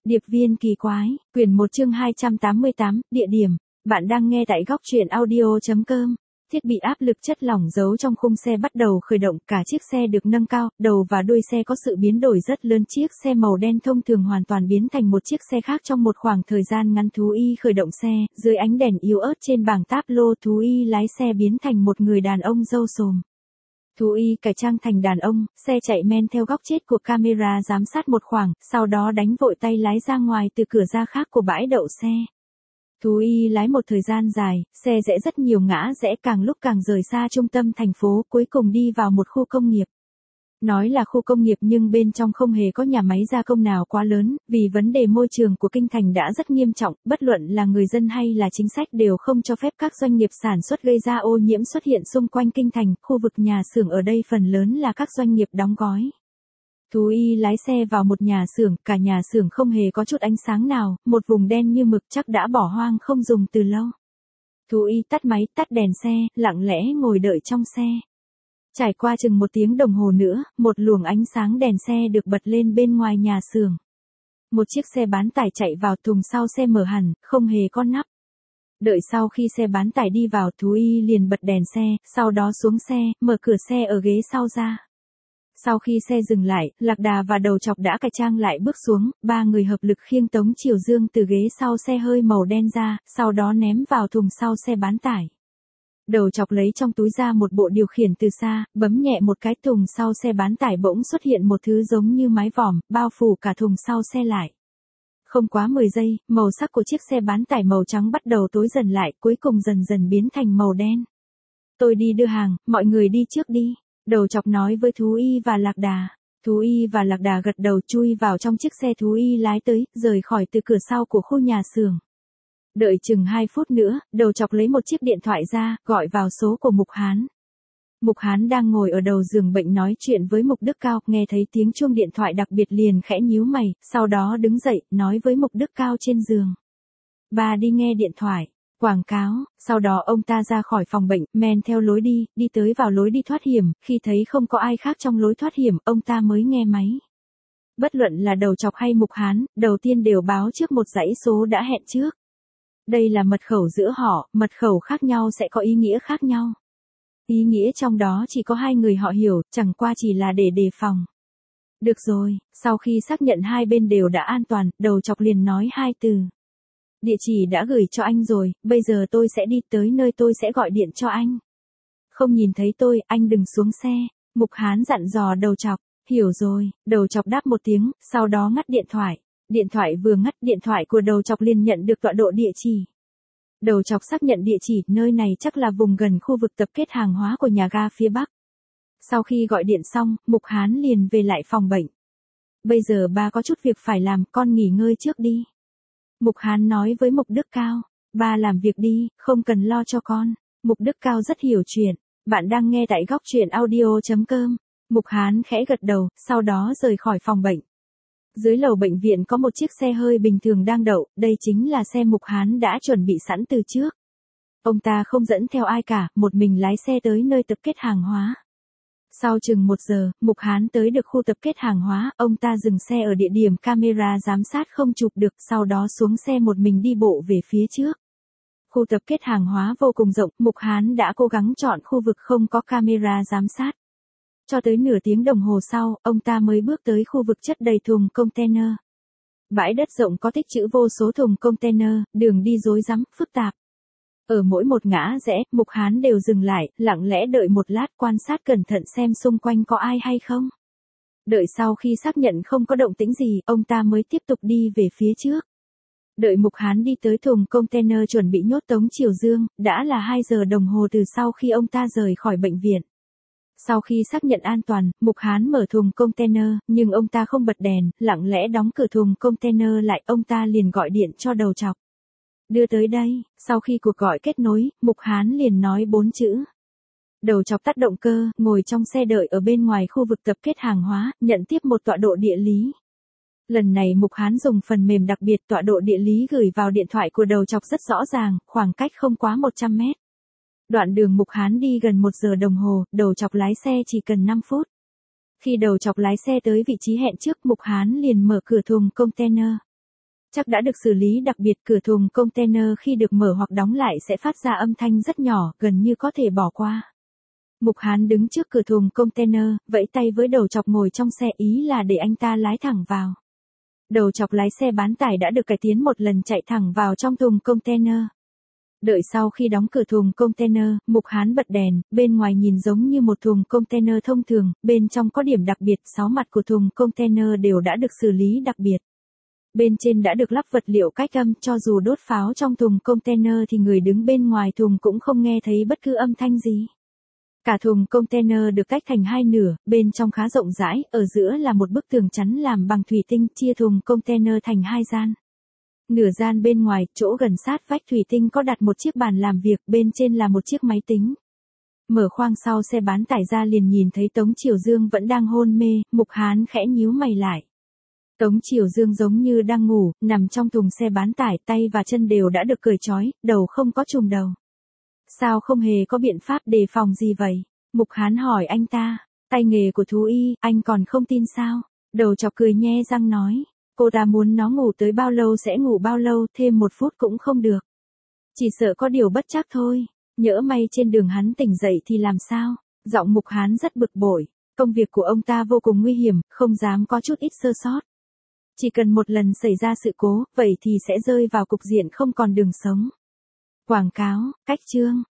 Điệp viên kỳ quái, quyển 1 chương 288, địa điểm. Bạn đang nghe tại góc truyện audio.com. Thiết bị áp lực chất lỏng giấu trong khung xe bắt đầu khởi động, cả chiếc xe được nâng cao, đầu và đuôi xe có sự biến đổi rất lớn. Chiếc xe màu đen thông thường hoàn toàn biến thành một chiếc xe khác trong một khoảng thời gian ngắn. Thú y khởi động xe, dưới ánh đèn yếu ớt trên bảng táp lô, thú y lái xe biến thành một người đàn ông râu xồm. Thú y cải trang thành đàn ông, xe chạy men theo góc chết của camera giám sát một khoảng, sau đó đánh vội tay lái ra ngoài từ cửa ra khác của bãi đậu xe. Thú y lái một thời gian dài, xe rẽ rất nhiều ngã rẽ, càng lúc càng rời xa trung tâm thành phố, cuối cùng đi vào một khu công nghiệp. Nói là khu công nghiệp nhưng bên trong không hề có nhà máy gia công nào quá lớn, vì vấn đề môi trường của kinh thành đã rất nghiêm trọng, bất luận là người dân hay là chính sách đều không cho phép các doanh nghiệp sản xuất gây ra ô nhiễm xuất hiện xung quanh kinh thành. Khu vực nhà xưởng ở đây phần lớn là các doanh nghiệp đóng gói. Thú y lái xe vào một nhà xưởng, cả nhà xưởng không hề có chút ánh sáng nào, một vùng đen như mực, chắc đã bỏ hoang không dùng từ lâu. Thú y tắt máy, tắt đèn xe, lặng lẽ ngồi đợi trong xe. Trải qua chừng 1 tiếng đồng hồ nữa, một luồng ánh sáng đèn xe được bật lên bên ngoài nhà xưởng. Một chiếc xe bán tải chạy vào, thùng sau xe mở hẳn, không hề có nắp. Đợi sau khi xe bán tải đi vào, thú y liền bật đèn xe, sau đó xuống xe, mở cửa xe ở ghế sau ra. Sau khi xe dừng lại, Lạc Đà và Đầu Chọc đã cải trang lại bước xuống, 3 người hợp lực khiêng Tống Triều Dương từ ghế sau xe hơi màu đen ra, sau đó ném vào thùng sau xe bán tải. Đầu Chọc lấy trong túi ra một bộ điều khiển từ xa, bấm nhẹ một cái, thùng sau xe bán tải bỗng xuất hiện một thứ giống như mái vòm, bao phủ cả thùng sau xe lại. Không quá 10 giây, màu sắc của chiếc xe bán tải màu trắng bắt đầu tối dần lại, cuối cùng dần dần biến thành màu đen. Tôi đi đưa hàng, mọi người đi trước đi. Đầu Chọc nói với Thú y và Lạc Đà. Thú y và Lạc Đà gật đầu, chui vào trong chiếc xe thú y lái tới, rời khỏi từ cửa sau của khu nhà xưởng. Đợi chừng 2 phút nữa, Đầu Chọc lấy một chiếc điện thoại ra, gọi vào số của Mục Hán. Mục Hán đang ngồi ở đầu giường bệnh nói chuyện với Mục Đức Cao, nghe thấy tiếng chuông điện thoại đặc biệt liền khẽ nhíu mày, sau đó đứng dậy, nói với Mục Đức Cao trên giường. Bà đi nghe điện thoại. Quảng cáo, sau đó ông ta ra khỏi phòng bệnh, men theo lối đi tới vào lối đi thoát hiểm, khi thấy không có ai khác trong lối thoát hiểm, ông ta mới nghe máy. Bất luận là Đầu Chọc hay Mục Hán, đầu tiên đều báo trước một dãy số đã hẹn trước. Đây là mật khẩu giữa họ, mật khẩu khác nhau sẽ có ý nghĩa khác nhau. Ý nghĩa trong đó chỉ có 2 người họ hiểu, chẳng qua chỉ là để đề phòng. Được rồi, sau khi xác nhận hai bên đều đã an toàn, Đầu Chọc liền nói 2 từ. Địa chỉ đã gửi cho anh rồi, bây giờ tôi sẽ đi tới nơi tôi sẽ gọi điện cho anh. Không nhìn thấy tôi, anh đừng xuống xe. Mục Hán dặn dò Đầu Chọc. Hiểu rồi, Đầu Chọc đáp một tiếng, sau đó ngắt điện thoại. Điện thoại vừa ngắt, điện thoại của Đầu Chọc liền nhận được tọa độ địa chỉ. Đầu Chọc xác nhận địa chỉ, nơi này chắc là vùng gần khu vực tập kết hàng hóa của nhà ga phía Bắc. Sau khi gọi điện xong, Mục Hán liền về lại phòng bệnh. Bây giờ ba có chút việc phải làm, con nghỉ ngơi trước đi. Mục Hán nói với Mục Đức Cao, ba làm việc đi, không cần lo cho con. Mục Đức Cao rất hiểu chuyện. Bạn đang nghe tại góc truyện audio.com. Mục Hán khẽ gật đầu, sau đó rời khỏi phòng bệnh. Dưới lầu bệnh viện có một chiếc xe hơi bình thường đang đậu, đây chính là xe Mục Hán đã chuẩn bị sẵn từ trước. Ông ta không dẫn theo ai cả, một mình lái xe tới nơi tập kết hàng hóa. Sau chừng 1 giờ, Mục Hán tới được khu tập kết hàng hóa, ông ta dừng xe ở địa điểm camera giám sát không chụp được, sau đó xuống xe một mình đi bộ về phía trước. Khu tập kết hàng hóa vô cùng rộng, Mục Hán đã cố gắng chọn khu vực không có camera giám sát. Cho tới nửa tiếng đồng hồ sau, ông ta mới bước tới khu vực chất đầy thùng container. Bãi đất rộng có tích trữ vô số thùng container, đường đi rối rắm, phức tạp. Ở mỗi một ngã rẽ, Mục Hán đều dừng lại, lặng lẽ đợi một lát, quan sát cẩn thận xem xung quanh có ai hay không. Đợi sau khi xác nhận không có động tĩnh gì, ông ta mới tiếp tục đi về phía trước. Đợi Mục Hán đi tới thùng container chuẩn bị nhốt Tống Triều Dương, đã là 2 giờ đồng hồ từ sau khi ông ta rời khỏi bệnh viện. Sau khi xác nhận an toàn, Mục Hán mở thùng container, nhưng ông ta không bật đèn, lặng lẽ đóng cửa thùng container lại, ông ta liền gọi điện cho Đầu Chọc. Đưa tới đây, sau khi cuộc gọi kết nối, Mục Hán liền nói 4 chữ. Đầu Chọc tắt động cơ, ngồi trong xe đợi ở bên ngoài khu vực tập kết hàng hóa, nhận tiếp một tọa độ địa lý. Lần này Mục Hán dùng phần mềm đặc biệt, tọa độ địa lý gửi vào điện thoại của Đầu Chọc rất rõ ràng, khoảng cách không quá 100 mét. Đoạn đường Mục Hán đi gần 1 giờ đồng hồ, Đầu Chọc lái xe chỉ cần 5 phút. Khi Đầu Chọc lái xe tới vị trí hẹn trước, Mục Hán liền mở cửa thùng container. Chắc đã được xử lý đặc biệt, cửa thùng container khi được mở hoặc đóng lại sẽ phát ra âm thanh rất nhỏ, gần như có thể bỏ qua. Mục Hán đứng trước cửa thùng container, vẫy tay với Đầu Chọc ngồi trong xe, ý là để anh ta lái thẳng vào. Đầu Chọc lái xe bán tải đã được cải tiến một lần, chạy thẳng vào trong thùng container. Đợi sau khi đóng cửa thùng container, Mục Hán bật đèn, bên ngoài nhìn giống như một thùng container thông thường, bên trong có điểm đặc biệt, 6 mặt của thùng container đều đã được xử lý đặc biệt. Bên trên đã được lắp vật liệu cách âm, cho dù đốt pháo trong thùng container thì người đứng bên ngoài thùng cũng không nghe thấy bất cứ âm thanh gì. Cả thùng container được tách thành hai nửa, bên trong khá rộng rãi, ở giữa là một bức tường chắn làm bằng thủy tinh, chia thùng container thành hai gian. Nửa gian bên ngoài, chỗ gần sát vách thủy tinh có đặt một chiếc bàn làm việc, bên trên là một chiếc máy tính. Mở khoang sau xe bán tải ra liền nhìn thấy Tống Triều Dương vẫn đang hôn mê, Mục Hán khẽ nhíu mày lại. Tống Triều Dương giống như đang ngủ, nằm trong thùng xe bán tải, tay và chân đều đã được cởi trói, đầu không có trùm đầu. Sao không hề có biện pháp đề phòng gì vậy? Mục Hán hỏi anh ta, tay nghề của thú y, anh còn không tin sao? Đầu Chọc cười nhe răng nói, cô ta muốn nó ngủ tới bao lâu sẽ ngủ bao lâu, thêm 1 phút cũng không được. Chỉ sợ có điều bất trắc thôi, nhỡ may trên đường hắn tỉnh dậy thì làm sao? Giọng Mục Hán rất bực bội, công việc của ông ta vô cùng nguy hiểm, không dám có chút ít sơ sót. Chỉ cần một lần xảy ra sự cố, vậy thì sẽ rơi vào cục diện không còn đường sống. Quảng cáo, cách chương.